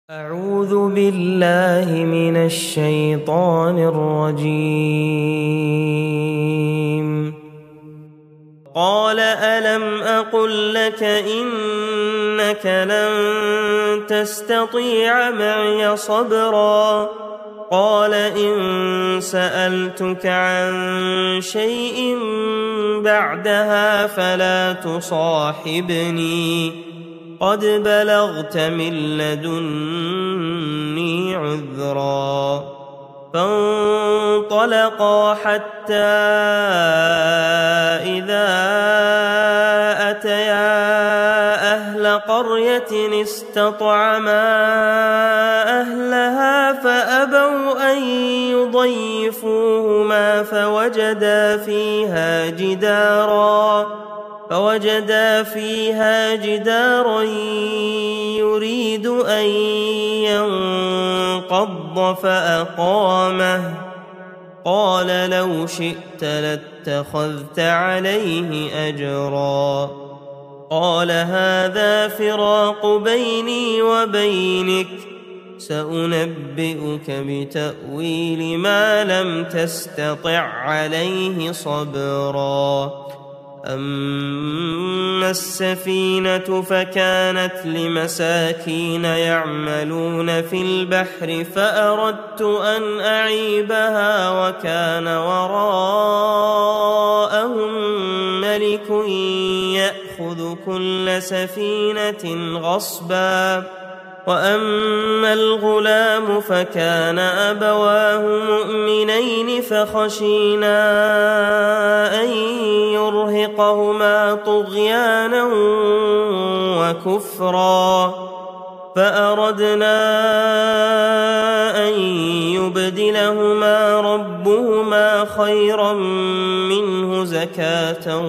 أعوذ بالله من الشيطان الرجيم. قال ألم أقل لك إنك لن تستطيع معي صبرا قال إن سألتك عن شيء بعدها فلا تصاحبني قد بلغت من لدني عذرا. فانطلقا حتى إذا أتيا أهل قرية استطعما أهلها فأبوا أن يضيفوهما فوجدا فيها جدارا يريد أن ينقض فأقامه. قال لو شئت لاتخذت عليه أجرا. قال هذا فراق بيني وبينك سأنبئك بتأويل ما لم تستطع عليه صبرا. أما السفينة فكانت لمساكين يعملون في البحر فأردت أن أعيبها وكان وراءهم ملك يأخذ كل سفينة غصبا. وأما الغلام فكان أبواه مؤمنين فخشينا أن يرهقهما طغيانا وكفرا فأردنا أن يبدلهما ربهما خيرا منه زكاة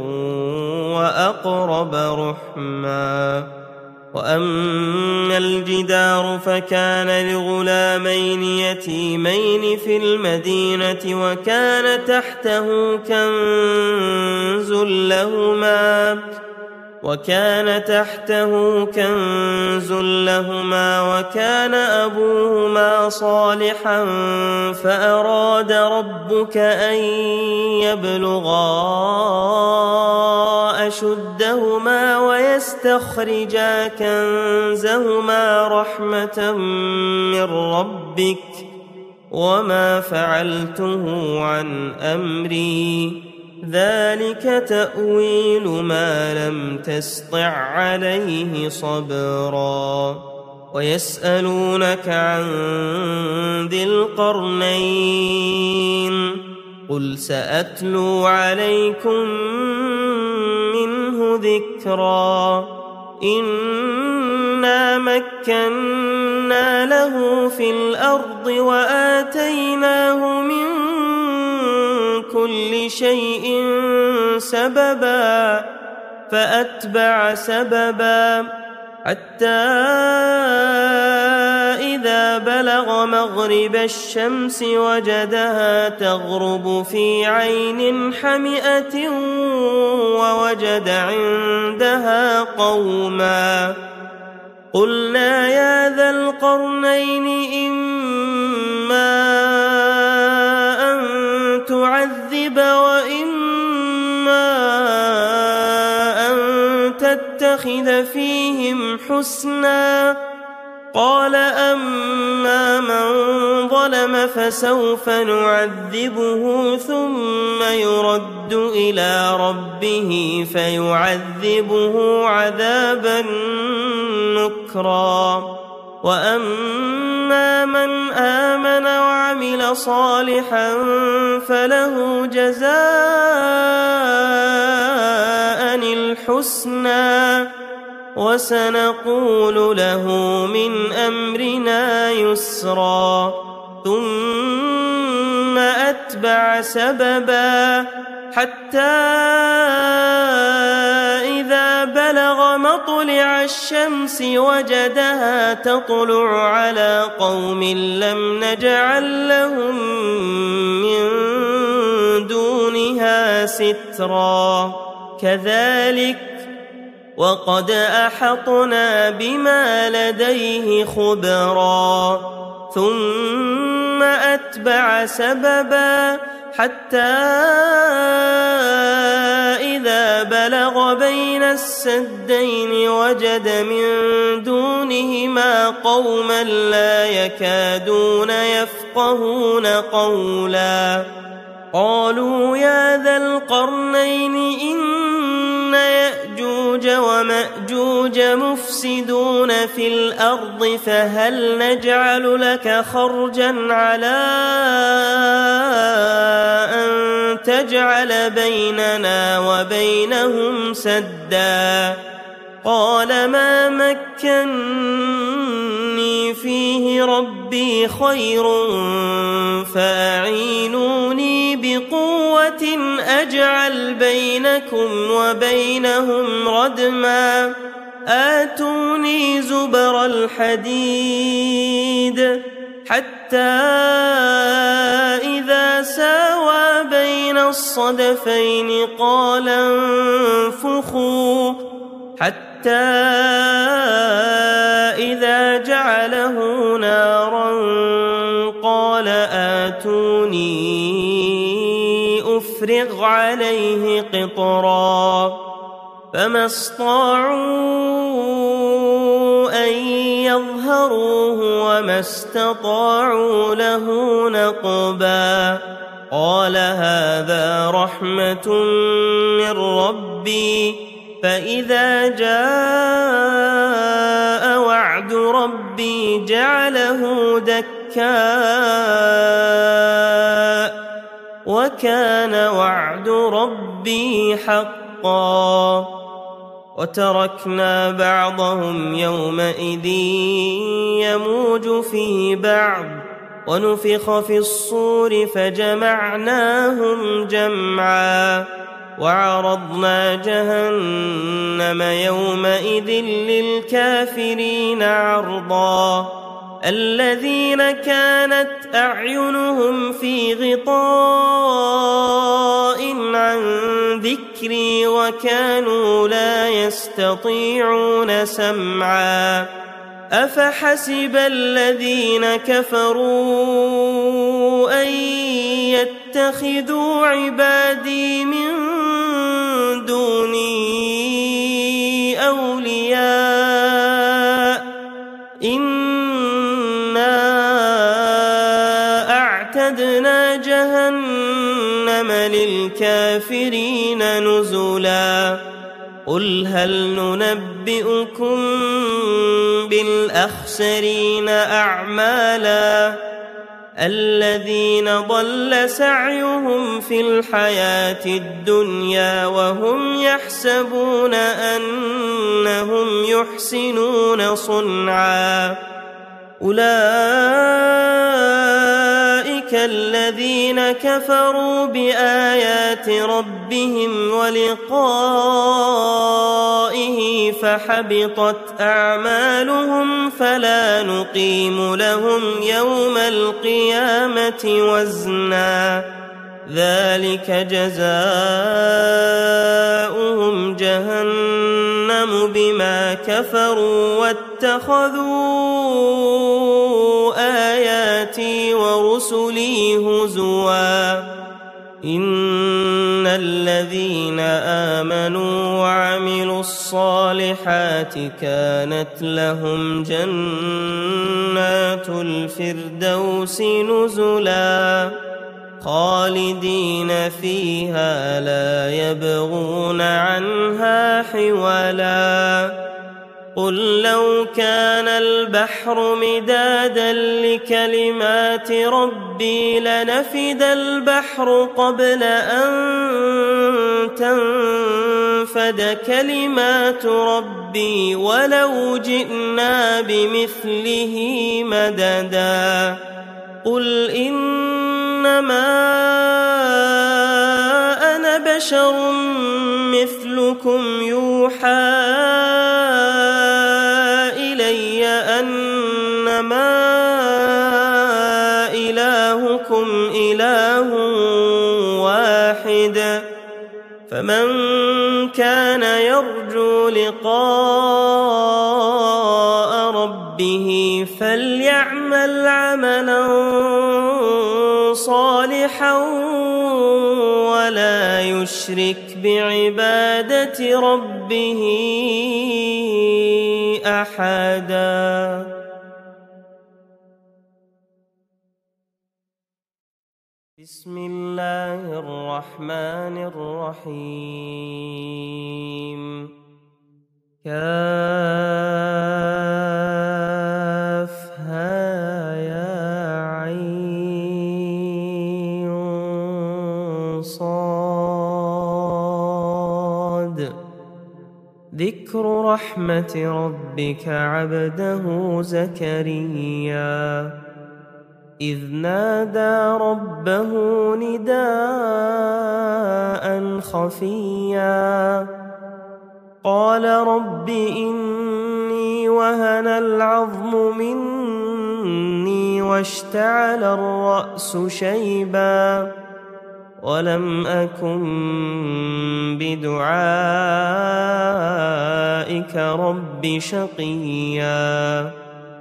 وأقرب رحما. وأما الجدار فكان لغلامين يتيمين في المدينة وكان تحته كنز لهما وكان أبوهما صالحا فأراد ربك أن يبلغا أشدهما ويستخرجا كنزهما رحمة من ربك وما فعلته عن أمري ذلك تأويل ما لم تسطع عليه صبرا. ويسألونك عن ذي القرنين قل سأتلو عليكم منه ذكرا. إنا مكنا له في الأرض وآتيناه من كل شيء سببا فأتبع سببا حتى إذا بلغ مغرب الشمس وجدها تغرب في عين حمئة ووجد عندها قوما. قلنا يا ذا القرنين إما أن تعذب وإما أن تتخذ فيهم حسنا. قال أما من ظلم فسوف نعذبه ثم يرد إلى ربه فيعذبه عذابا نكرا. وأما من آمن وعمل صالحا فله جزاء الحسنى وسنقول له من أمرنا يسرا. ثم أتبع سببا حتى إذا بلغ مطلع الشمس وجدها تطلع على قوم لم نجعل لهم من دونها سترا. كذلك وقد أحطنا بما لديه خبرا ثم أتبع سببا حتى إذا بلغ بين السدين وجد من دونهما قوما لا يكادون يفقهون قولا قالوا يا ذا القرنين إن يأجوج ومأجوج مفسدون في الأرض فهل نجعل لك خرجا على أن تجعل بيننا وبينهم سدا قال ما مكني فيه ربي خير فأعينوني بقوة أجعل بينكم وبينهم ردما آتوني زبر الحديد حتى إذا ساوى بين الصدفين قال انفخوا حتى إذا جعله نارا قال آتوني أفرغ عليه قطرا فما استطاعوا أن يظهروه وما استطاعوا له نقبا قال هذا رحمة من ربي فإذا جاء وعد ربي جعله دكاء وكان وعد ربي حقا وتركنا بعضهم يومئذ يموج في بعض ونفخ في الصور فجمعناهم جمعا وعرضنا جهنم يومئذ للكافرين عرضا الذين كانت أعينهم في غطاء عن ذكري وكانوا لا يستطيعون سمعا أفحسب الذين كفروا أن يتخذوا عبادي من دوني أولياء إنا أعتدنا جهنم للكافرين نزلا قل هل ننبئكم بالأخسرين أعمالا الذين ضل سعيهم في الحياة الدنيا وهم يحسبون أنهم يحسنون صنعا أولئك الذين كفروا بآيات ربهم ولقائه فحبطت أعمالهم فلا نقيم لهم يوم القيامة وزنا ذلك جزاؤهم جهنم بما كفروا واتخذوا آياتي ورسلي هزوا إن الذين آمنوا وعملوا الصالحات كانت لهم جنات الفردوس نزلا خالدين فيها لا يبغون عنها حولا قل لو كان البحر مدادا لكلمات ربي لنفد البحر قبل أن تنفد كلمات ربي ولو جئنا بمثله مددا قل إنما أنا بشر مثلكم يوحى إلي أنما إلهكم إله واحد فمن كان يرجو لقاء ربه فليعمل عملا صالحا ولا يشرك بعبادة ربه أحدا. بسم الله الرحمن الرحيم. كافها يا عين صاد. ذكر رحمة ربك عبده زكريا إذ نادى ربه نداء خفيا قال رب إني وهن العظم مني واشتعل الرأس شيبا ولم أكن بدعائك رب شقيا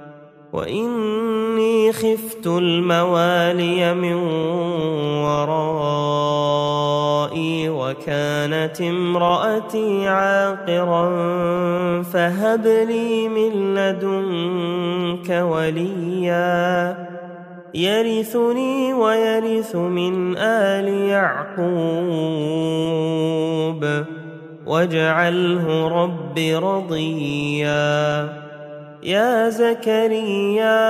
وإني خفت الموالي من ورائي وكانت امرأتي عاقرا فهب لي من لدنك وليا يرثني ويرث من آل يعقوب واجعله رب رضيا. يا زكريا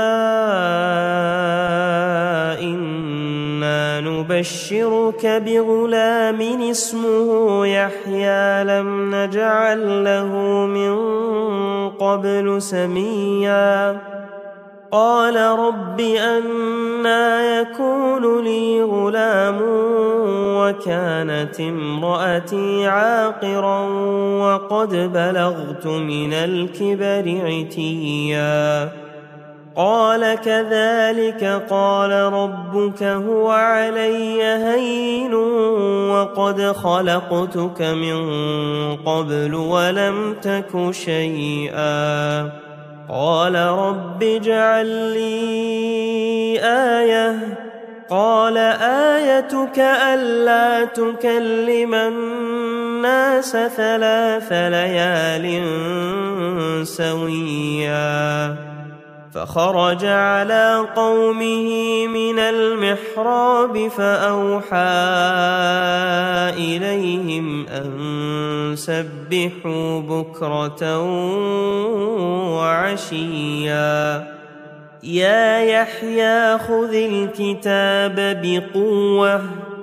إنا نبشرك بغلام اسمه يحيى لم نجعل له من قبل سميا قال رب أنى يكون لي غلام وكانت امرأتي عاقرا وقد بلغت من الكبر عتيا قال كذلك قال ربك هو علي هين وقد خلقتك من قبل ولم تك شيئا قال رب اجعل لي آية قال آيتك ألا تكلم الناس 3 ليال سويا فخرج على قومه من المحراب فأوحى إليهم أن سبحوا بكرة وعشيا يا يحيى خذ الكتاب بقوة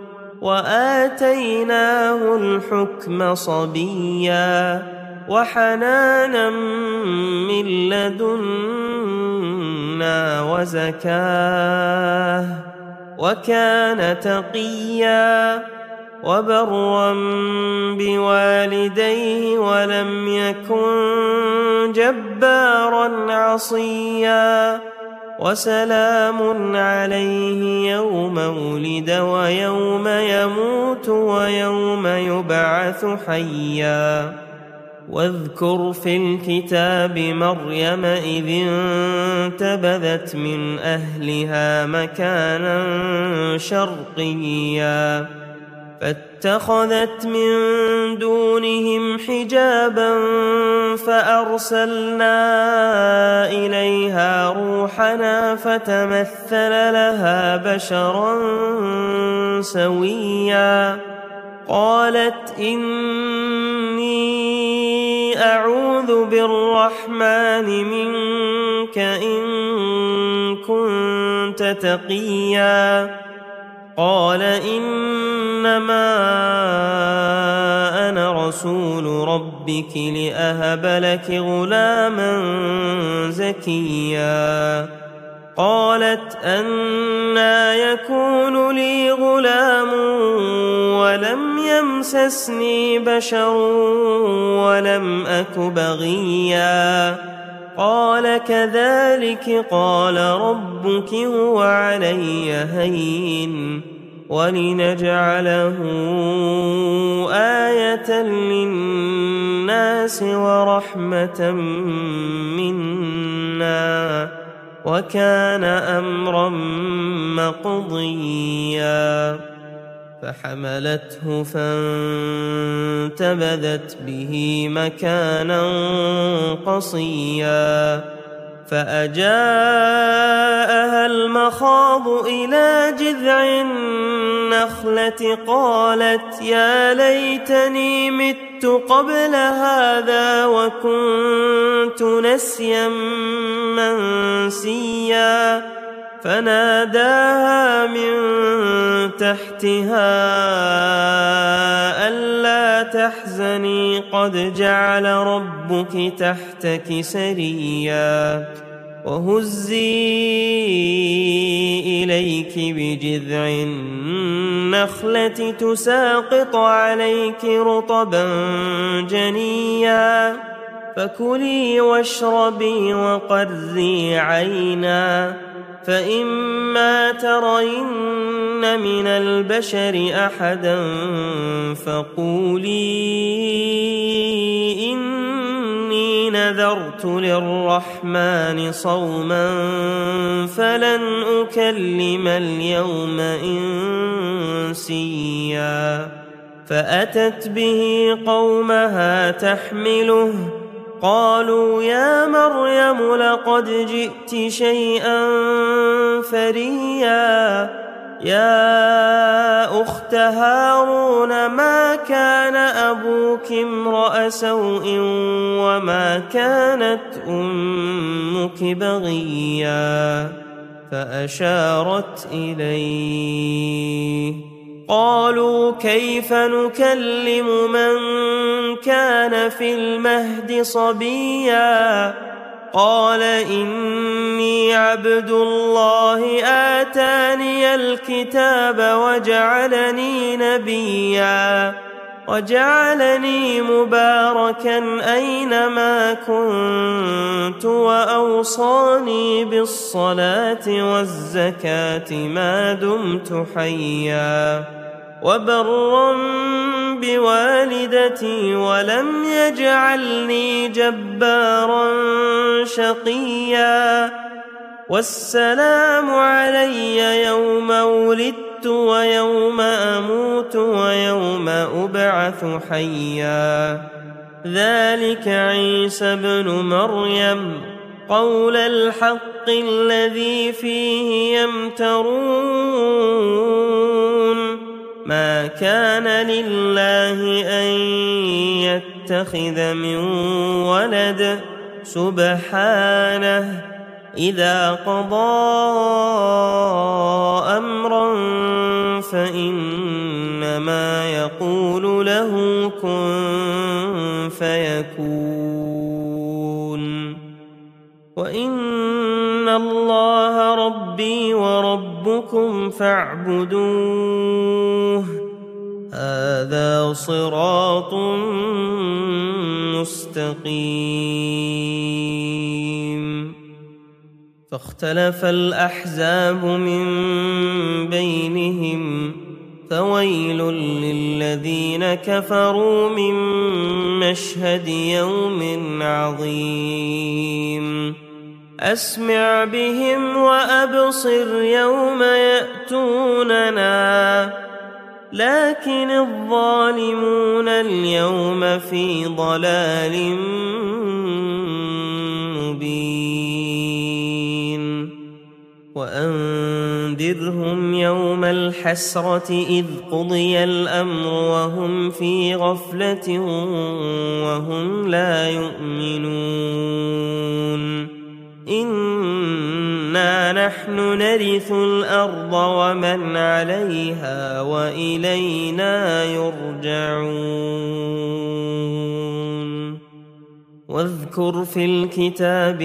وآتيناه الحكم صبيا وحنانا من لدنا وزكاه وكان تقيا وبرا بوالديه ولم يكن جبارا عصيا وسلام عليه يوم ولد ويوم يموت ويوم يبعث حيا واذكر في الكتاب مريم إذ انتبذت من أهلها مكانا شرقيا فاتخذت من دونهم حجابا فأرسلنا إليها روحنا فتمثل لها بشرا سويا قالت إني أعوذ بالرحمن منك إن كنت تقيا قال إنما أنا رسول ربك لأهب لك غلاما زكيا قالت أنى يكون لي غلام ولم يمسسني بشر ولم أك بغيا قال كذلك قال ربك هو علي هين ولنجعله آية للناس ورحمة منا وكان أمرا مقضيا فحملته فانتبذت به مكانا قصيا فأجاءها المخاض إلى جذع النخلة قالت يا ليتني مت قبل هذا وكنت نسيا منسيا فناداها من تحتها ألا تحزني قد جعل ربك تحتك سريا وهزي إليك بجذع النخلة تساقط عليك رطبا جنيا فكلي واشربي وقري عينا فإما ترين من البشر أحدا فقولي إني نذرت للرحمن صوما فلن أكلم اليوم إنسيا فأتت به قومها تحمله قالوا يا مريم لقد جئت شيئا فريا يا أخت هارون ما كان أبوك امرأ سوء وما كانت أمك بغيا فأشارت إليه قالوا كيف نكلم من كان في المهد صبيا قال إني عبد الله آتاني الكتاب وجعلني نبيا وجعلني مباركا أينما كنت وأوصاني بالصلاة والزكاة ما دمت حيا وبرا بوالدتي ولم يجعلني جبارا شقيا والسلام علي يوم ولدت ويوم أموت ويوم أبعث حيا ذلك عيسى ابن مريم قول الحق الذي فيه يمترون ما كان لله أن يتخذ من ولد سبحانه إذا قضى أمرا فإنما يقول له كن فيكون وإن الله ربي وربكم فاعبدوه هذا صراط مستقيم فاختلف الأحزاب من بينهم فويل للذين كفروا من مشهد يوم عظيم أسمع بهم وأبصر يوم يأتوننا لكن الظالمون اليوم في ضلال مبين وأنذرهم يوم الحسرة إذ قضي الأمر وهم في غفلة وهم لا يؤمنون إنا نحن نرث الأرض ومن عليها وإلينا يرجعون واذكر في الكتاب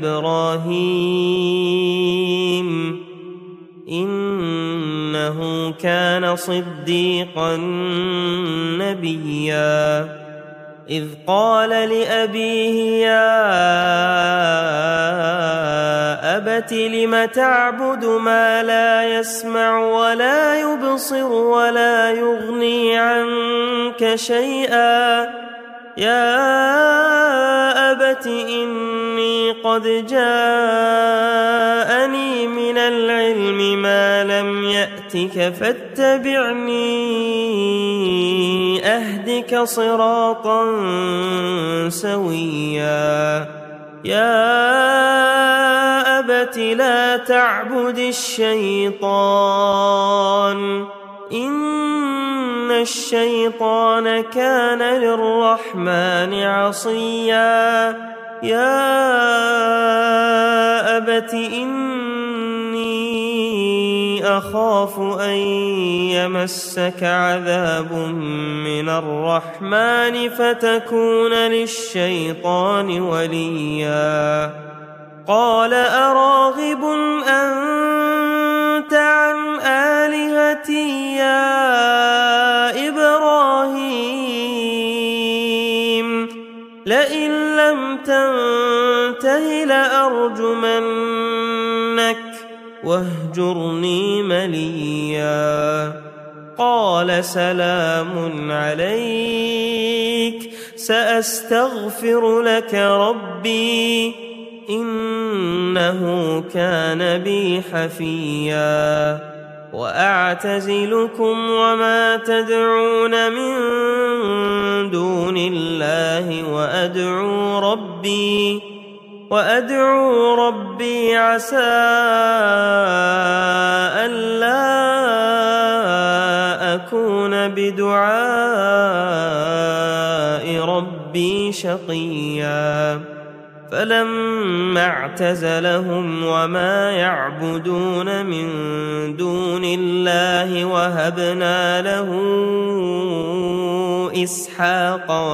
إبراهيم إنه كان صديقا نبيا إذ قال لأبيه يا أبت لم تعبد ما لا يسمع ولا يبصر ولا يغني عنك شيئا يا أبت إني قد جاءني من العلم ما لم يأتك فاتبعني أهدك صراطا سويا يا أبت لا تعبد الشيطان إن الشيطان كان للرحمن عصيا يا أبت إني أخاف أن يمسك عذاب من الرحمن فتكون للشيطان وليا قال أراغب أنت عن آلهتي يا إبراهيم لئن لم تنته لأرجمنك واهجرني مليا قال سلام عليك سأستغفر لك ربي إنه كان بي حفيا وأعتزلكم وما تدعون من دون الله وأدعو ربي عسى ألا أكون بدعاء ربي شقيا فلما اعتزلهم وما يعبدون من دون الله وهبنا له إسحاق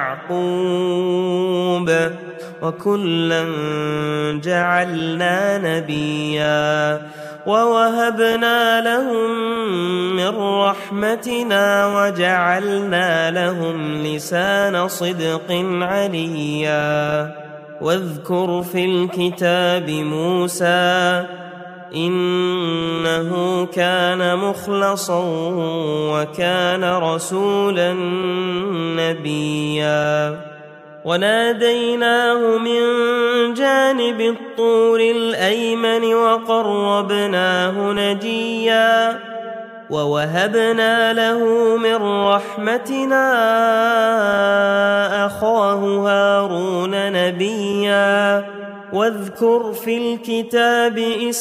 ويعقوب وكلا جعلنا نبيا ووهبنا لهم من رحمتنا وجعلنا لهم لسان صدق عليا واذكر في الكتاب موسى إنه كان مخلصا وكان رسولا نبيا وناديناه من جانب الطور الأيمن وقربناه نجيا ووهبنا له من رحمتنا أخاه هارون نبيا واذكر في الكتاب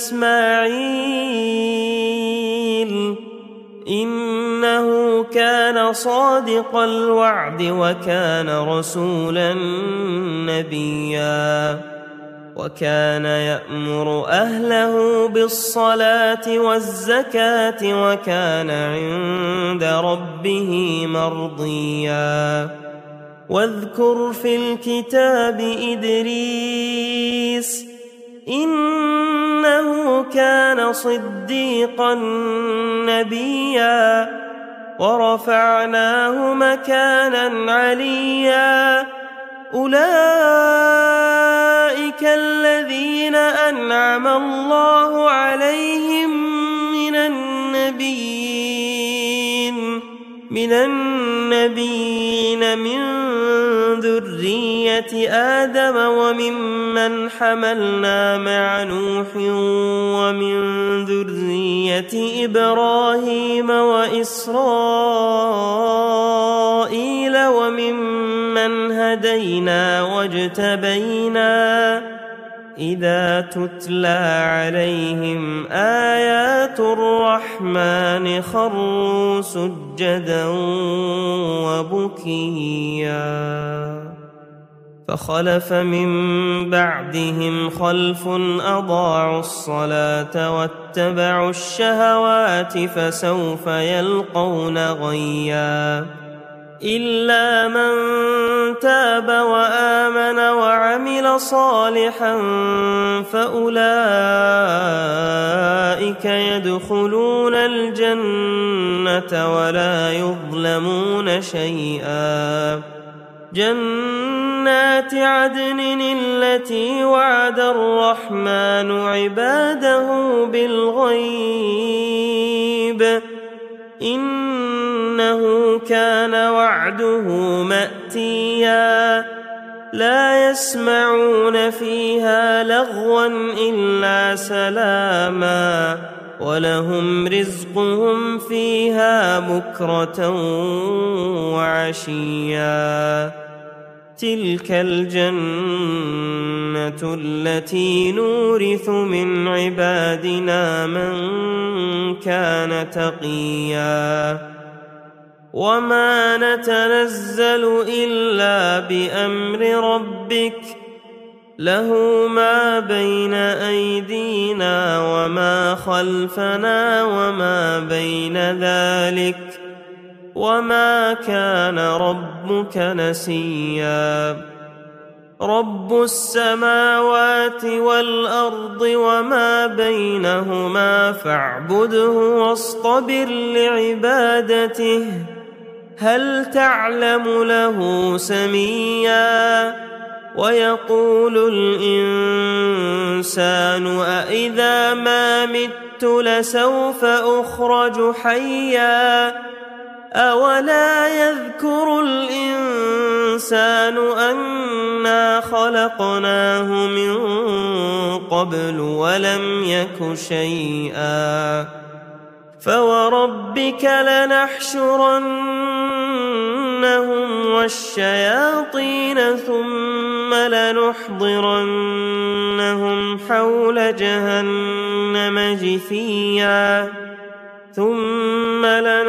إسماعيل إنه كان صادق الوعد وكان رسولا نبيا وكان يأمر أهله بالصلاة والزكاة وكان عند ربه مرضيا واذكر في الكتاب إدريس إنه كان صديقا نبيا ورفعناه مكانا عليا أولئك الذين أنعم الله عليهم من النبيين من ذرية آدم وممن حملنا مع نوح ومن ذرية إبراهيم وإسرائيل وممن هدينا واجتبينا إذا تتلى عليهم آيات الرحمن خروا سجدا وبكيا فخلف من بعدهم خلف أضاعوا الصلاة واتبعوا الشهوات فسوف يلقون غيا إلا من تاب وآمن وعمل صالحا فأولئك يدخلون الجنة ولا يظلمون شيئا جنات عدن التي وعد الرحمن عباده بالغيب إنه كان وعده مأتيا لا يسمعون فيها لغوا إلا سلاما ولهم رزقهم فيها بكرة وعشيا تلك الجنة التي نورث من عبادنا من كان تقيا وما نتنزل إلا بأمر ربك له ما بين أيدينا وما خلفنا وما بين ذلك وما كان ربك نسيا رب السماوات والأرض وما بينهما فاعبده واصطبر لعبادته هل تعلم له سميا ويقول الإنسان أإذا ما مت لسوف أخرج حيا أولا يذكر الإنسان أنا خلقناه من قبل ولم يك شيئا فوربك لنحشرنهم والشياطين ثم لنحضرنهم حول جهنم جثيا ثم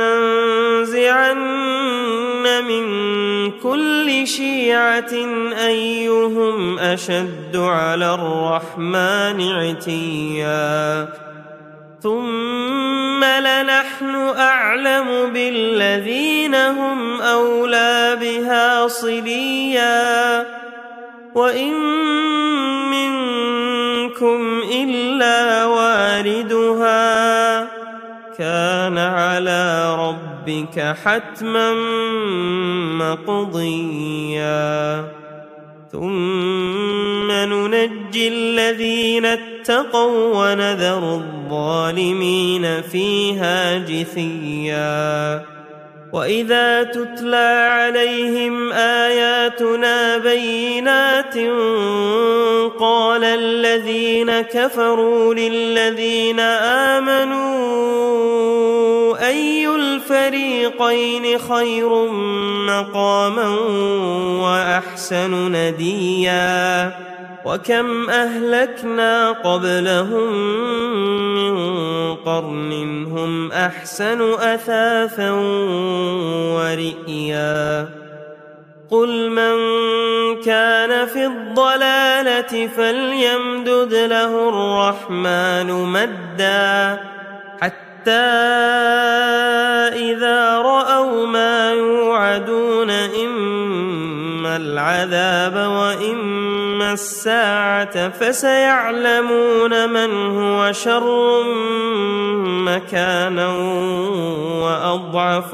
لننزعن من كل شيعة أيهم أشد على الرحمن عتيا ثم لنحن أعلم بالذين هم أولى بها صليا وإن منكم إلا واردها كان على ربك حتما مقضيا ثم ننجي الذين اتقوا ونذر الظالمين فيها جثيا وإذا تتلى عليهم آياتنا بينات قال الذين كفروا للذين آمنوا أي الفريقين خير مقاما وأحسن نديا وكم أهلكنا قبلهم من قرن هم أحسن أثاثا ورئيا قل من كان في الضلالة فليمدد له الرحمن مدا حتى إذا رأوا ما يوعدون إما العذاب وإما الساعة فسيعلمون من هو شر مكانا وأضعف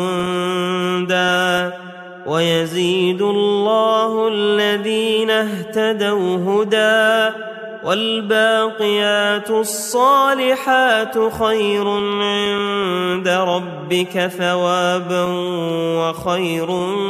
جندا ويزيد الله الذين اهتدوا هدى والباقيات الصالحات خير عند ربك ثوابا وخير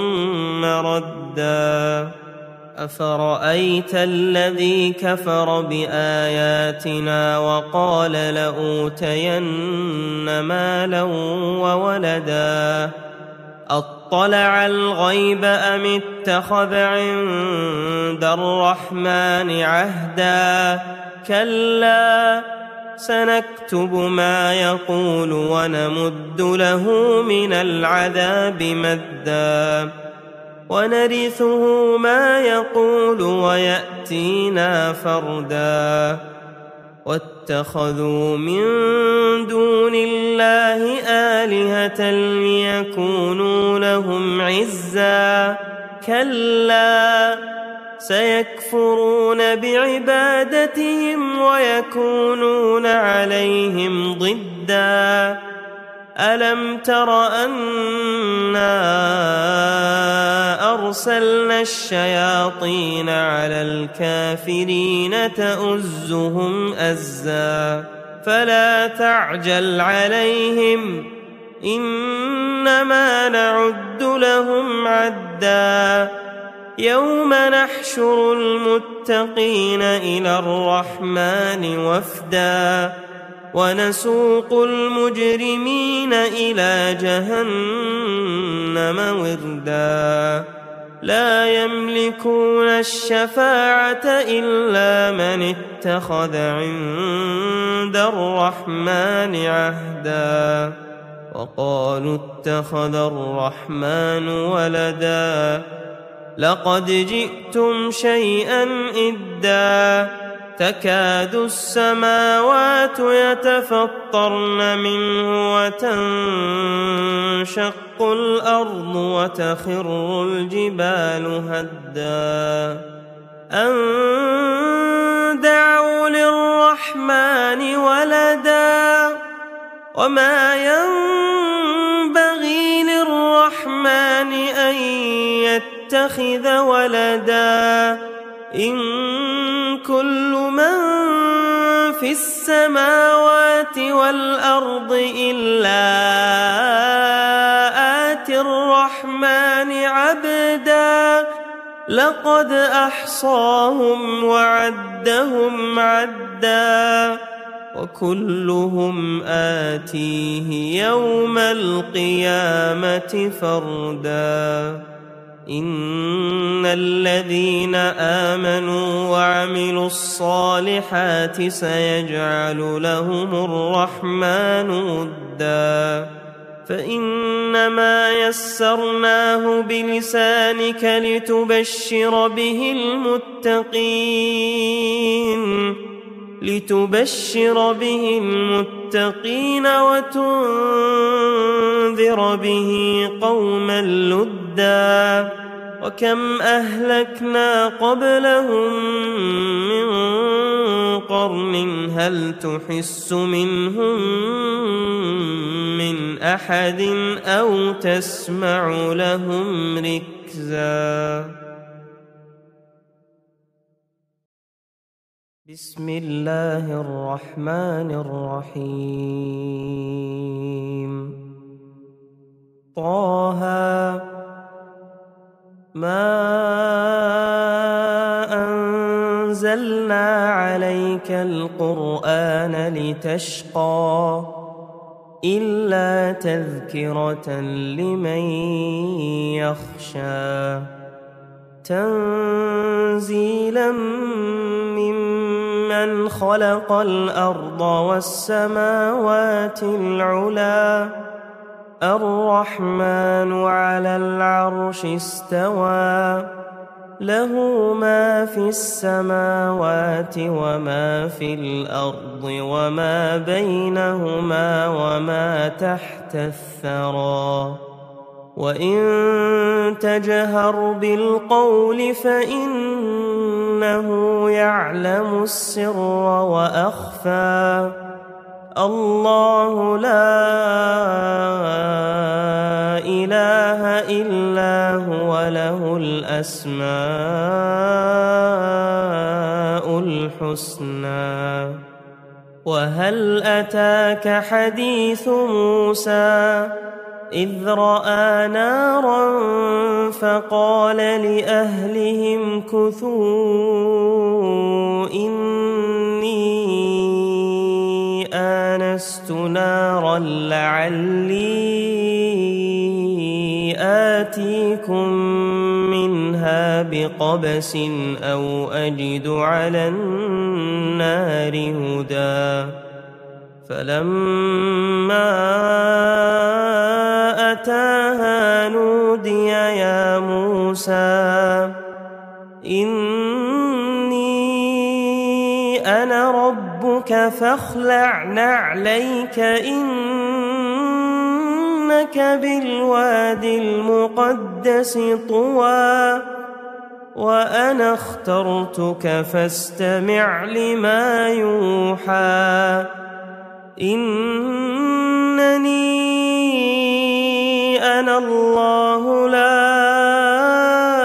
مردا أفرأيت الذي كفر بآياتنا وقال لأوتين مالا وولدا أطلع الغيب أم اتخذ عند الرحمن عهدا كلا سنكتب ما يقول ونمد له من العذاب مدا ونرثه ما يقول ويأتينا فردا واتخذوا من دون الله آلهة ليكونوا لهم عزا كلا سيكفرون بعبادتهم ويكونون عليهم ضدا ألم تر أنا وأرسلنا الشياطين على الكافرين تؤزهم أزا فلا تعجل عليهم إنما نعد لهم عدا يوم نحشر المتقين إلى الرحمن وفدا ونسوق المجرمين إلى جهنم وردا لا يملكون الشفاعة إلا من اتخذ عند الرحمن عهدا وقالوا اتخذ الرحمن ولدا لقد جئتم شيئا إدا تكاد السماوات يتفطرن منه وتنشق الأرض وتخر الجبال هدا أن دعوا للرحمن ولدا وما ينبغي للرحمن أن يتخذ ولدا إن كل من في السماوات والأرض إلا آتي الرحمن عبدا لقد أحصاهم وعدهم عدا وكلهم آتيه يوم القيامة فردا إن الذين آمنوا وعملوا الصالحات سيجعل لهم الرحمن ودا فإنما يسرناه بلسانك لتبشر به المتقين وتنذر به قوما لدا وكم أهلكنا قبلهم من قرن هل تحس منهم من أحد أو تسمع لهم ركزا بسم الله الرحمن الرحيم طه ما أنزلنا عليك القرآن لتشقى إلا تذكرة لمن يخشى تنزيلا ممن خلق الأرض والسماوات العلى الرحمن على العرش استوى له ما في السماوات وما في الأرض وما بينهما وما تحت الثرى وإن تجهر بالقول فإنه يعلم السر وأخفى الله لا إله إلا هو له الأسماء الحسنى وهل أتاك حديث موسى إذ رأى نارا فقال لأهلهم كثوا إني آنست نارا لعلي آتيكم منها بقبس أو أجد على النار هدى فلما أتاها نودي يا موسى إني أنا ربك فاخلع نعليك إنك بالوادي المقدس طوى وأنا اخترتك فاستمع لما يوحى إنني أنا الله لا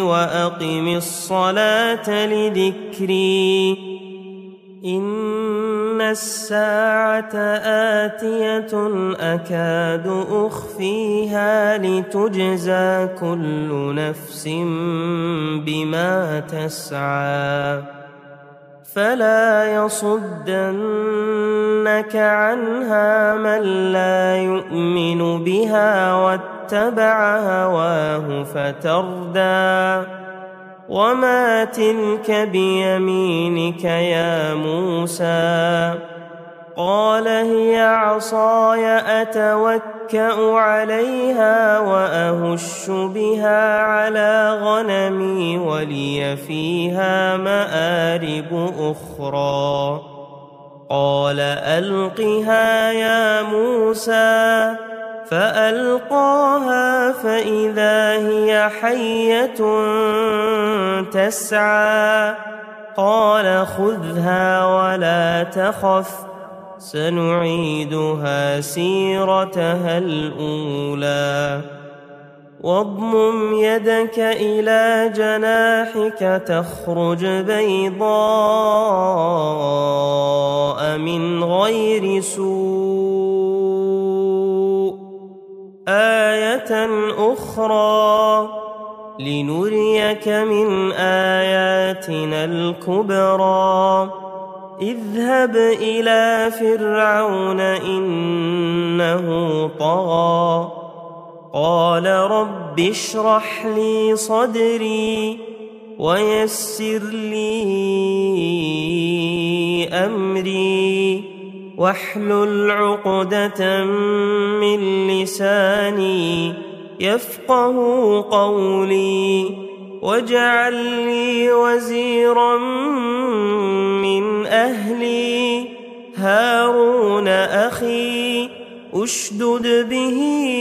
وأقم الصلاة لذكري إن الساعة آتية أكاد أخفيها لتجزى كل نفس بما تسعى فلا يصدنك عنها من لا يؤمن بها واتبع هواه فتردى وما تلك بيمينك يا موسى قال هي عصاي أتوكأ عليها وأهش بها على غنمي ولي فيها مآرب أخرى قال ألقها يا موسى فألقاها فإذا هي حية تسعى قال خذها ولا تخف سنعيدها سيرتها الأولى واضمم يدك إلى جناحك تخرج بيضاء من غير سوء آية أخرى لنريك من آياتنا الكبرى اذهب إلى فرعون إنه طغى قال رب اشرح لي صدري ويسر لي أمري واحلل عقدة من لساني يفقه قولي واجعل لي وزيرا من أهلي هارون أخي أشدد به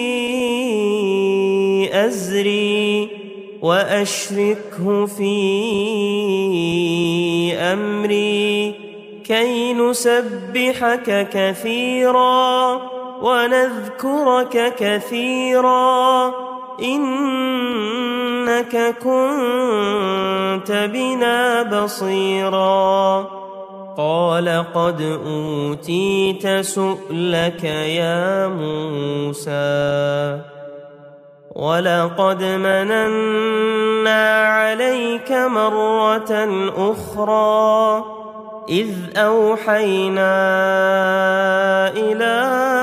أزري وأشركه في أمري كي نسبحك كثيرا ونذكرك كثيرا إنك كنت بنا بصيرا قال قد أوتيت سؤلك يا موسى ولقد مننا عليك مرة أخرى إذ أوحينا إلى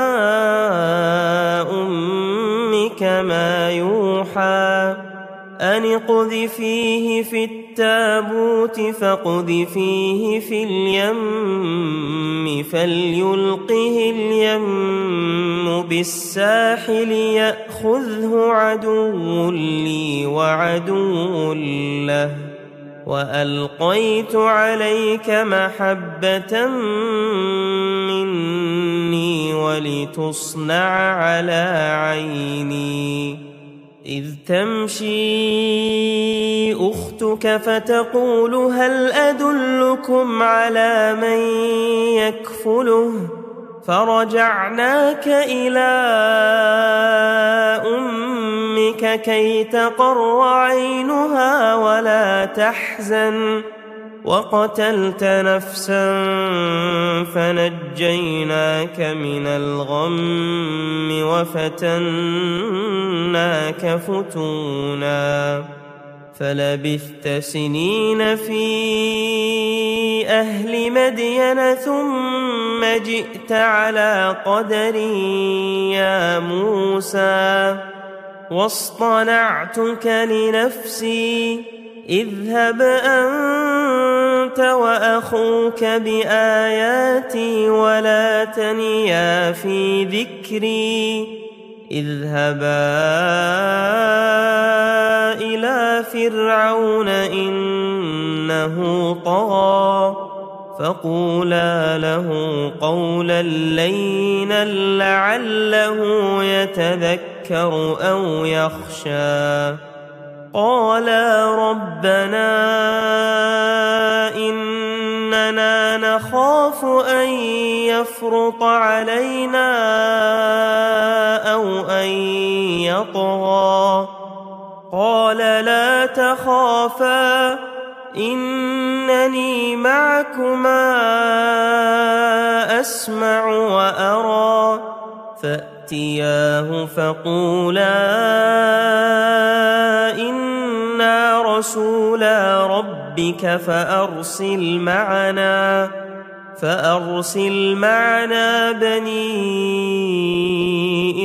أمك ما يوحى أن اقذفيه في التابوت فاقذفيه في اليم فليلقه اليم بالساحل يأخذه عدو لي وعدو له وألقيت عليك محبة مني ولتصنع على عيني إذ تمشي أختك فتقول هل أدلكم على من يكفله فرجعناك إلى أمك كي تقر عينها ولا تحزن وقتلت نفسا فنجيناك من الغم وفتناك فتونا فلبثت سنين في أهل مدين ثم جئت على قدر يا موسى واصطنعتك لنفسي اذهب أنت وأخوك بآياتي ولا تنيا في ذكري اذهبا إلى فرعون إنه طغى فقولا له قولا لينا لعله يتذكر أو يخشى قالا ربنا إننا نخاف أن يفرط علينا أو أن يطغى قال لا تخافا إنني معكما أسمع وأرى فأتياه فقولا إنا رسولا ربك فأرسل معنا بني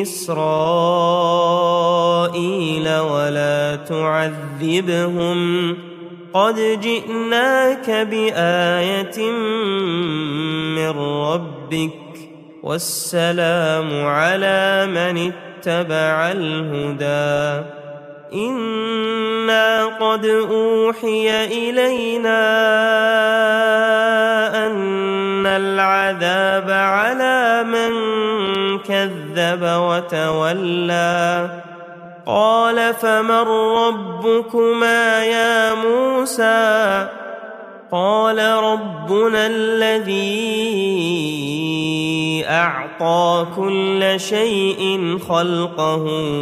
إسرائيل ولا تعذبهم قد جئناك بآية من ربك والسلام على من اتبع الهدى إنا قد أوحي إلينا أن العذاب على من كذب وتولى قال فمن ربكما يا موسى قال ربنا الذي أعطى كل شيء خلقه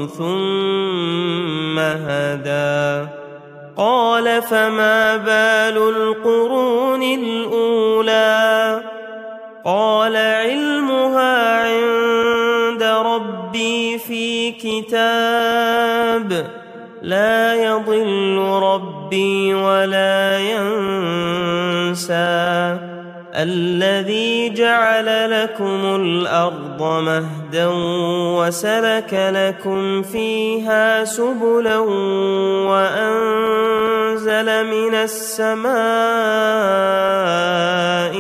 ثم هدى قال فما بال القرون الأولى قال علمها عند ربي في كتاب لا يضل ربي ولا ينسى الذي جعل لكم الأرض مهدا وسلك لكم فيها سبلا وأنزل من السماء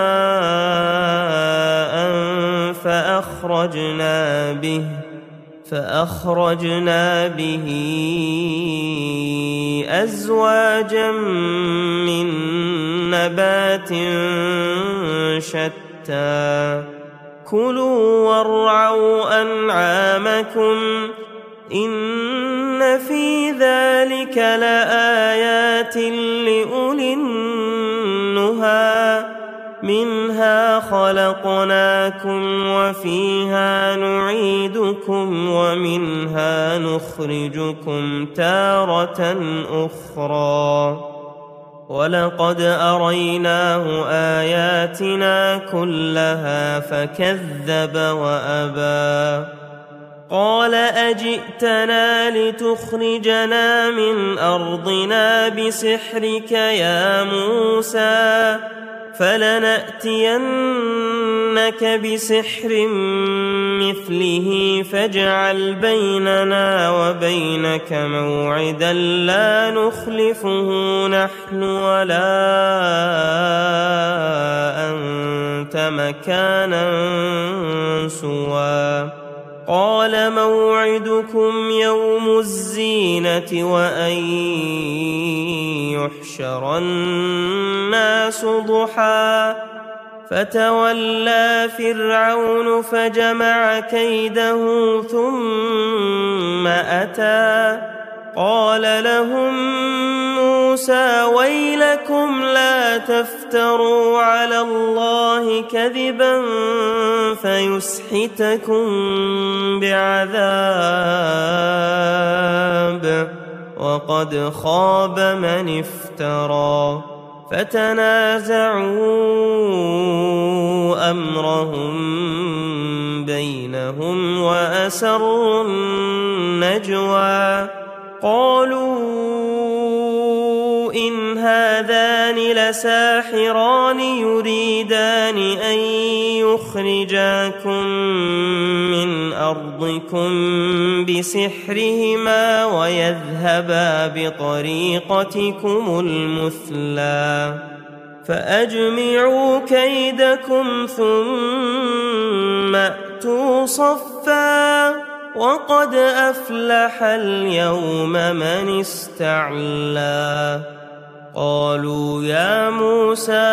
ماء فأخرجنا به أزواجا من نبات شتى كلوا وارعوا أنعامكم إن في ذلك لآيات لأولي النهى منها خلقناكم وفيها نعيدكم ومنها نخرجكم تارة أخرى ولقد أريناه آياتنا كلها فكذب وأبى قال أجئتنا لتخرجنا من أرضنا بسحرك يا موسى فلنأتينك بسحر مثله فاجعل بيننا وبينك موعدا لا نخلفه نحن ولا أنت مكانا سوى قال موعدكم يوم الزينة وأن يحشر الناس ضحى فتولى فرعون فجمع كيده ثم أتى قال لهم موسى ويلكم لا تفتروا على الله كذبا فيسحتكم بعذاب وقد خاب من افترى فتنازعوا أمرهم بينهم وأسروا النجوى قالوا إن هذان لساحران يريدان أن يخرجاكم من أرضكم بسحرهما ويذهبا بطريقتكم المثلى فأجمعوا كيدكم ثم أتوا صفا وقد أفلح اليوم من استعلى قالوا يا موسى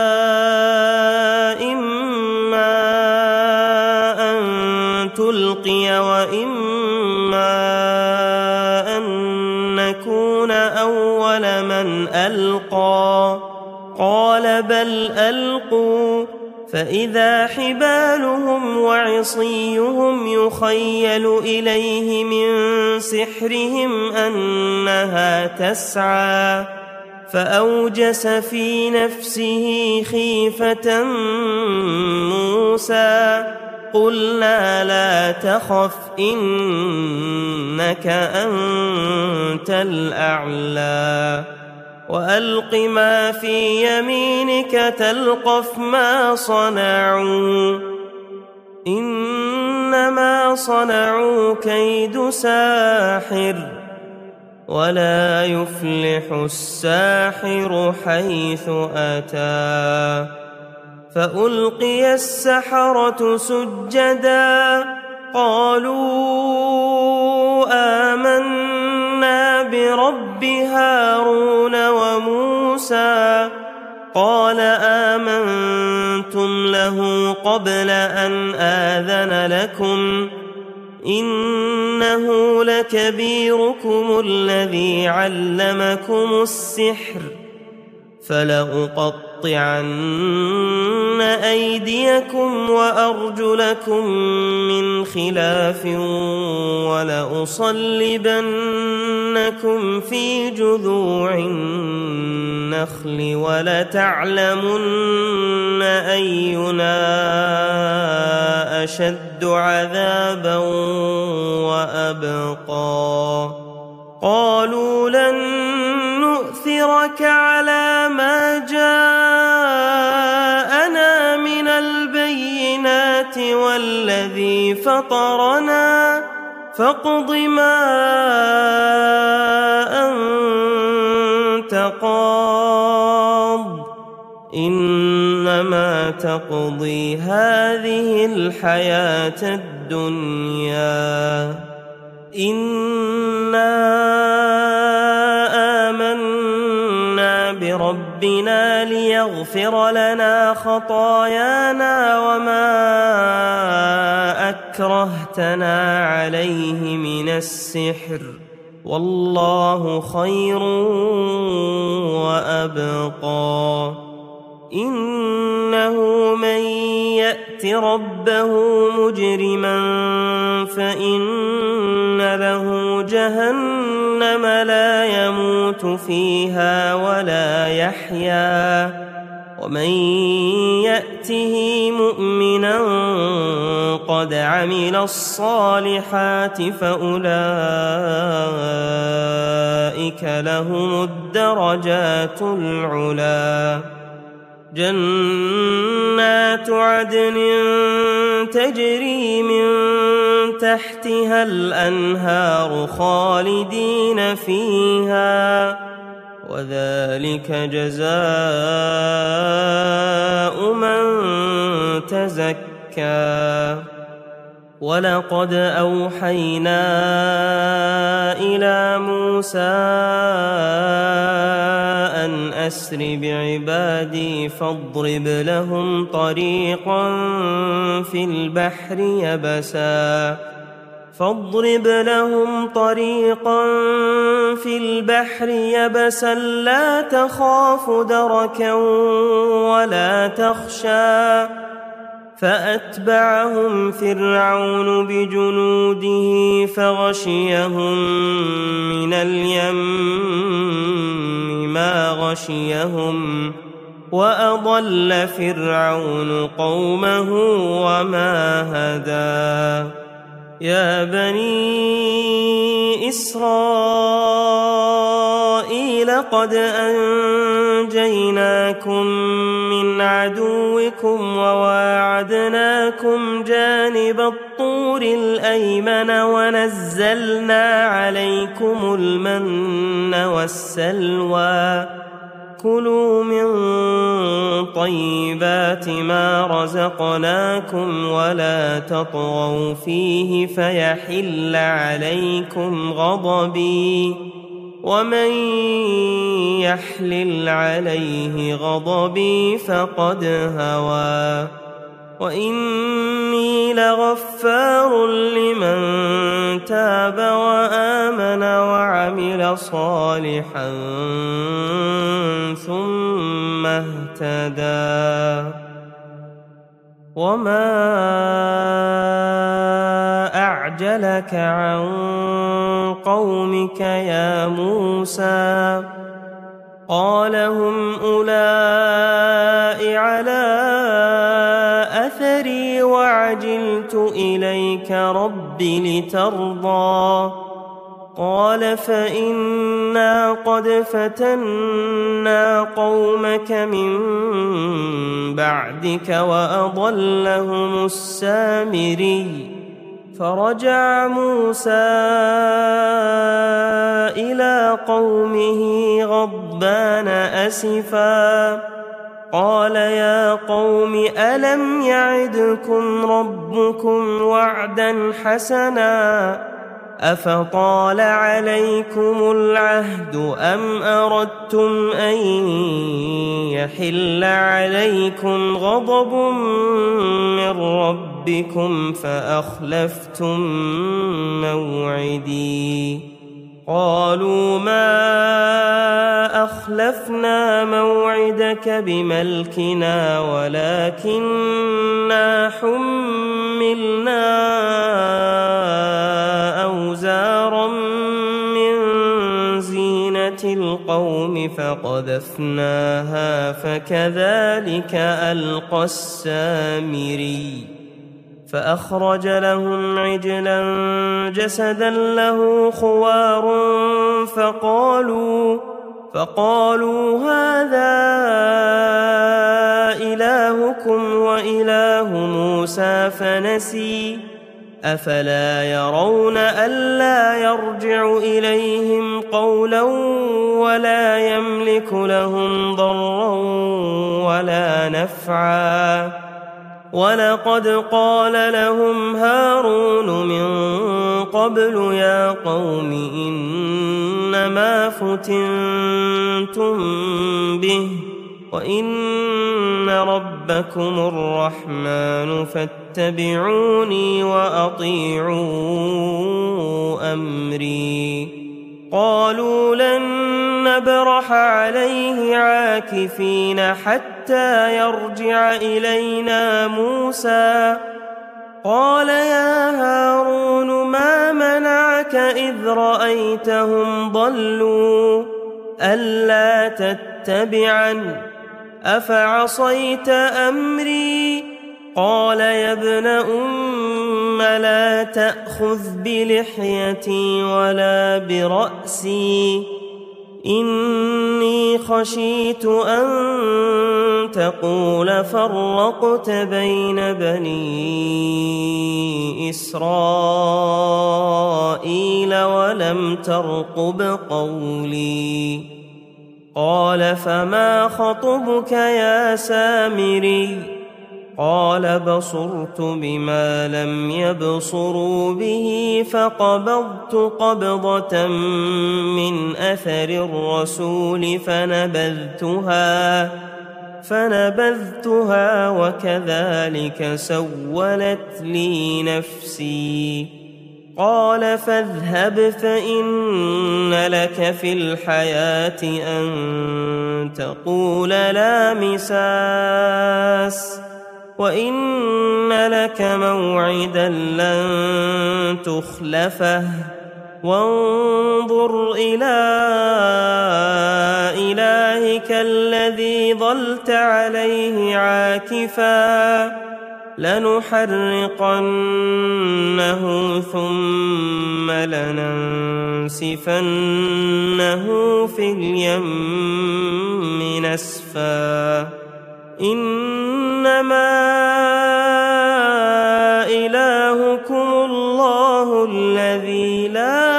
إما أن تلقي وإما أن نكون أول من ألقى قال بل ألقوا فإذا حبالهم وعصيهم يخيل إليه من سحرهم أنها تسعى فأوجس في نفسه خيفة موسى قلنا لا تخف إنك أنت الأعلى وألق ما في يمينك تلقف ما صنعوا إنما صنعوا كيد ساحر ولا يفلح الساحر حيث أتى فألقي السحرة سجدا قالوا آمنا برب هارون وموسى قال آمنتم له قبل أن آذن لكم إنه لكبيركم الذي علمكم السحر فلأقطعن أيديكم وأرجلكم من خلاف ولأصلبنكم في جذوع النخل ولتعلمن أينا أشد عذابا وأبقى قالوا لن نؤثرك على ما جاءنا من البينات والذي فطرنا فاقض ما أنت قاض إنما تقضي هذه الحياة الدنيا إنا آمنا بربنا ليغفر لنا خطايانا وما أكرهتنا عليه من السحر والله خير وأبقى إنه من يأت ربه مجرما فإن له جهنم لا يموت فيها ولا يحيا ومن يأته مؤمنا قد عمل الصالحات فأولئك لهم الدرجات العلى جنات عدن تجري من تحتها الأنهار خالدين فيها وذلك جزاء من تزكى ولقد أوحينا إلى موسى أن أسر بعبادي فاضرب لهم طريقا في البحر يبسا لا تخاف دركا ولا تخشى فأتبعهم فرعون بجنوده فغشيهم من اليم ما غشيهم وأضل فرعون قومه وما هدى يا بني إسرائيل قد أنجيناكم من عدوكم وواعدناكم جانب الطور الأيمن ونزلنا عليكم المن والسلوى كلوا من طيبات ما رزقناكم ولا تطغوا فيه فيحل عليكم غضبي ومن يحلل عليه غضبي فقد هوى وإني لغفار لمن تاب وآمن وعمل صالحا ثم اهتدى وما أعجلك عن قومك يا موسى قال هم أولئك على أثري وعجلت إليك رب لترضى قال فإنا قد فتنا قومك من بعدك وأضلهم السامري فرجع موسى إلى قومه غضبان أسفا قال يا قوم ألم يعدكم ربكم وعدا حسنا أفطال عليكم العهد أم أردتم أن يحل عليكم غضب من ربكم فأخلفتم موعدي قالوا ما أخلفنا موعدك بملكنا ولكننا حملنا أوزارا من زينة القوم فقذفناها فكذلك ألقى السامري فأخرج لهم عجلا جسدا له خوار فقالوا هذا إلهكم وإله موسى فنسي أفلا يرون ألا يرجع إليهم قولا ولا يملك لهم ضرا ولا نفعا ولقد قال لهم هارون من قبل يا قوم إنما فتنتم به وإن ربكم الرحمن فاتبعوني وأطيعوا أمري قالوا لن نبرح عليه عاكفين حتى يرجع إلينا موسى قال يا هارون ما منعك إذ رأيتهم ضلوا ألا تتبعن أفعصيت أمري قال يا ابن أم لا تأخذ بلحيتي ولا برأسي إني خشيت أن تقول فرقت بين بني إسرائيل ولم ترقب قولي قال فما خطبك يا سامري قال بصرت بما لم يبصروا به فقبضت قبضة من أثر الرسول فنبذتها وكذلك سولت لي نفسي قال فاذهب فإن لك في الحياة أن تقول لا مساس وإن لك موعدا لن تخلفه وانظر إلى إلهك الذي ظلت عليه عاكفا لنحرقنه ثم لننسفنه في اليم نسفا إنما إلهكم الله الذي لا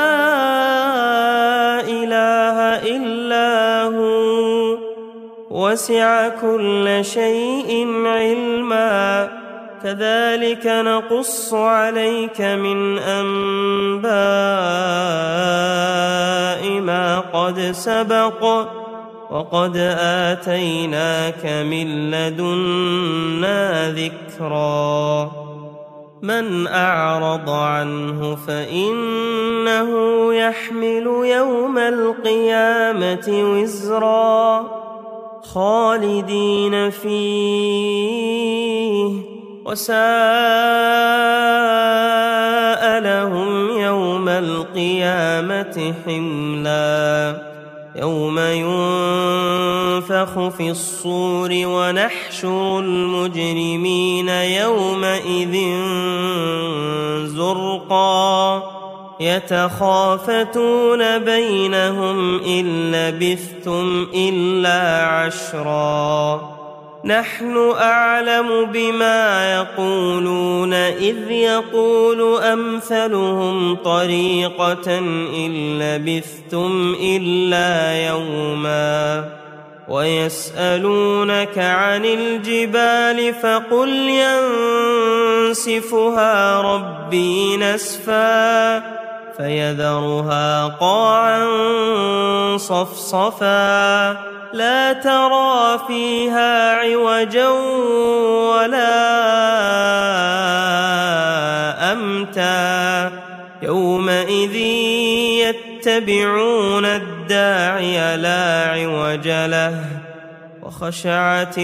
إله إلا هو وسع كل شيء علما كذلك نقص عليك من أنباء ما قد سبق وقد آتيناك من لدنا ذكرا من أعرض عنه فإنه يحمل يوم القيامة وزرا خالدين فيه وساء لهم يوم القيامة حملا يوم ينفخ في الصور ونحشر المجرمين يومئذ زرقا يتخافتون بينهم إن لبثتم إلا عشرا نحن أعلم بما يقولون إذ يقول أمثلهم طريقة إن لبثتم إلا يوما ويسألونك عن الجبال فقل ينسفها ربي نسفا فيذرها قاعا صفصفا لا ترى فيها عوجا ولا أمتا يومئذ يتبعون الداعي لا عوج له وخشعت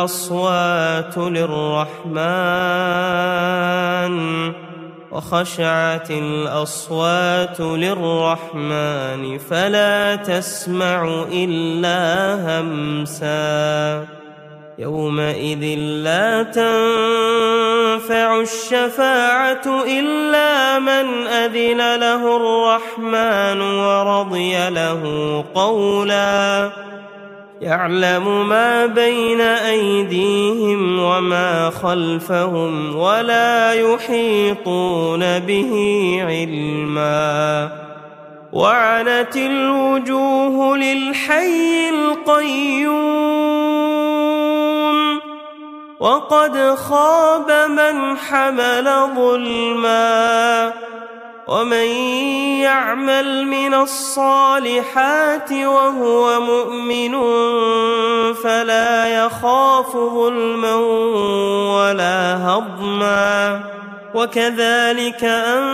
الأصوات للرحمن فلا تسمع إلا همسا يومئذ لا تنفع الشفاعة إلا من أذن له الرحمن ورضي له قولا يعلم ما بين أيديهم وما خلفهم ولا يحيطون به علما وعنت الوجوه للحي القيوم وقد خاب من حمل ظلما ومن يعمل من الصالحات وهو مؤمن فلا يخاف ظلما ولا هضما وكذلك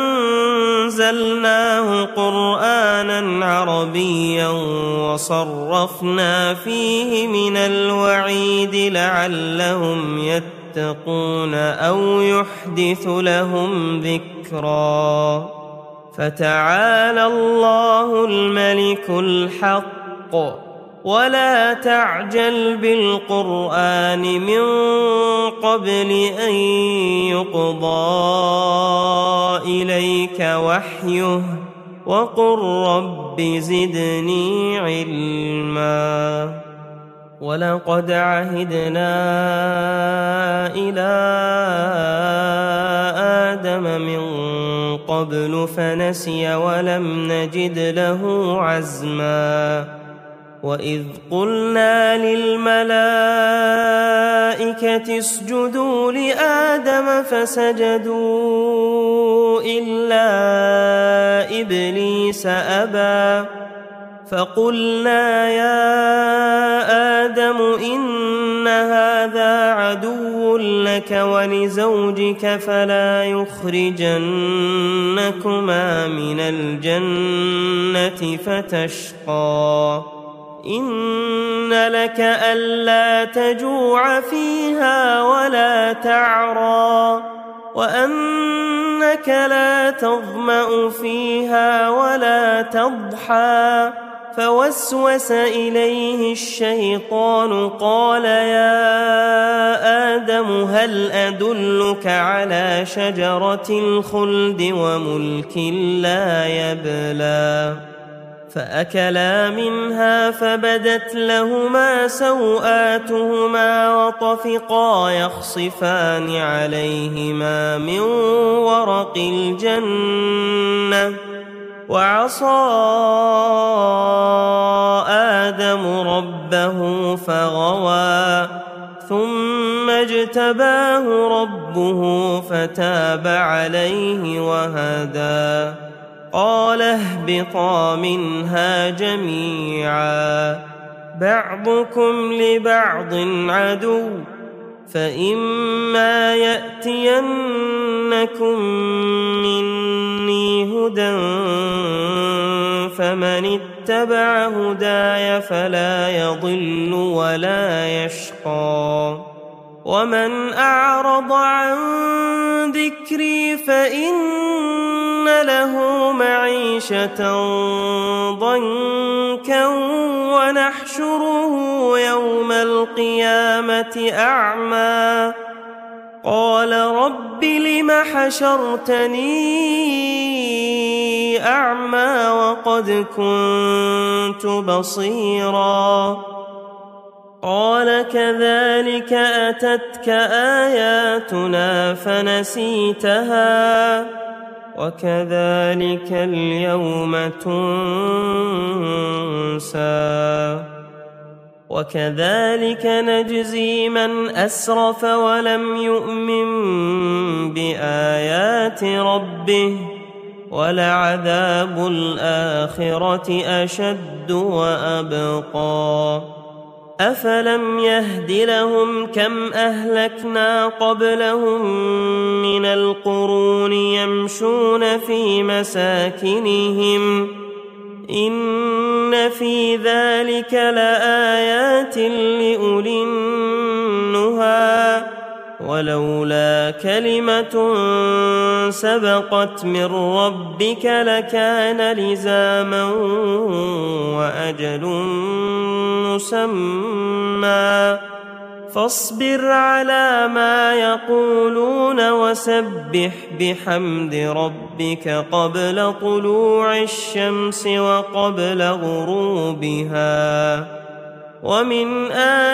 أنزلناه قرآنا عربيا وصرفنا فيه من الوعيد لعلهم يتقون أو يحدث لهم ذكرا فتعالى الله الملك الحق ولا تعجل بالقرآن من قبل أن يقضى إليك وحيه وقل رب زدني علما ولقد عهدنا إلى آدم من قبل فنسي ولم نجد له عزما وإذ قلنا للملائكة اسجدوا لآدم فسجدوا إلا إبليس أبى فقلنا يا آدم إن هذا عدو لك ولزوجك فلا يخرجنكما من الجنة فتشقى إن لك ألا تجوع فيها ولا تعرى وأنك لا تظمأ فيها ولا تضحى فوسوس إليه الشيطان قال يا آدم هل أدلك على شجرة الخلد وملك لا يبلى فأكلا منها فبدت لهما سوآتهما وطفقا يخصفان عليهما من ورق الجنة وعصى آدم ربه فغوى ثم اجتباه ربه فتاب عليه وهدى قال اهبطا منها جميعا بعضكم لبعض عدو فإما يأتينكم مني هدى فمن اتبع هداي فلا يضل ولا يشقى ومن أعرض عن ذكري فإن له معيشة ضنكا ونحشره يوم القيامة أعمى قال رب لم حشرتني أعمى وقد كنت بصيرا قال كذلك أتتك آياتنا فنسيتها وكذلك اليوم تنسى وكذلك نجزي من أسرف ولم يؤمن بآيات ربه ولعذاب الآخرة أشد وأبقى أفلم يهد لهم كم أهلكنا قبلهم من القرون يمشون في مساكنهم إن في ذلك لآيات لأولي النهى ولولا كلمة سبقت من ربك لكان لزاما وأجل مسمى فاصبر على ما يقولون وسبح بحمد ربك قبل طلوع الشمس وقبل غروبها ومن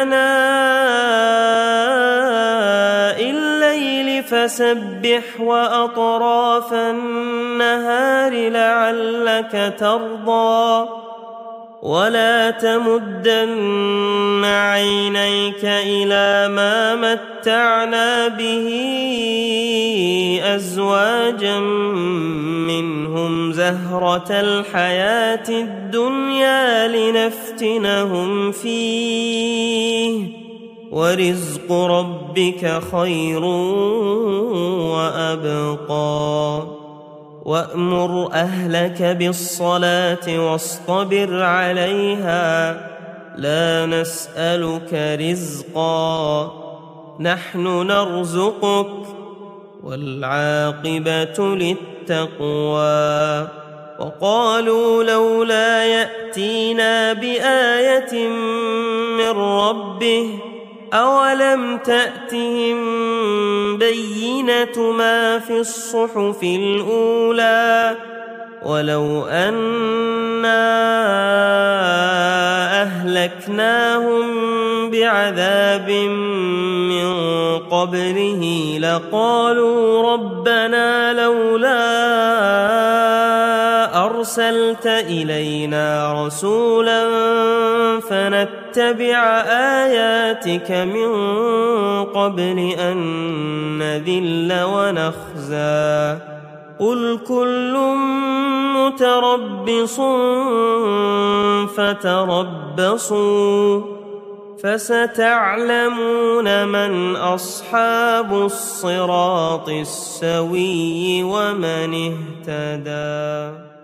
آناء الليل فسبح وأطراف النهار لعلك ترضى ولا تمدن عينيك إلى ما متعنا به أزواجا منهم زهرة الحياة الدنيا لنفتنهم فيه ورزق ربك خير وأبقى وأمر أهلك بالصلاة واصطبر عليها لا نسألك رزقا نحن نرزقك والعاقبة للتقوى وقالوا لولا يأتينا بآية من ربه أولم تأتهم بينة ما في الصحف الأولى ولو أنا أهلكناهم بعذاب من قبله لقالوا ربنا لولا أرسلت إلينا رسولا فنتبع آياتك من قبل أن نذل ونخزى قل كل متربص فتربصوا فستعلمون من أصحاب الصراط السوي ومن اهتدى.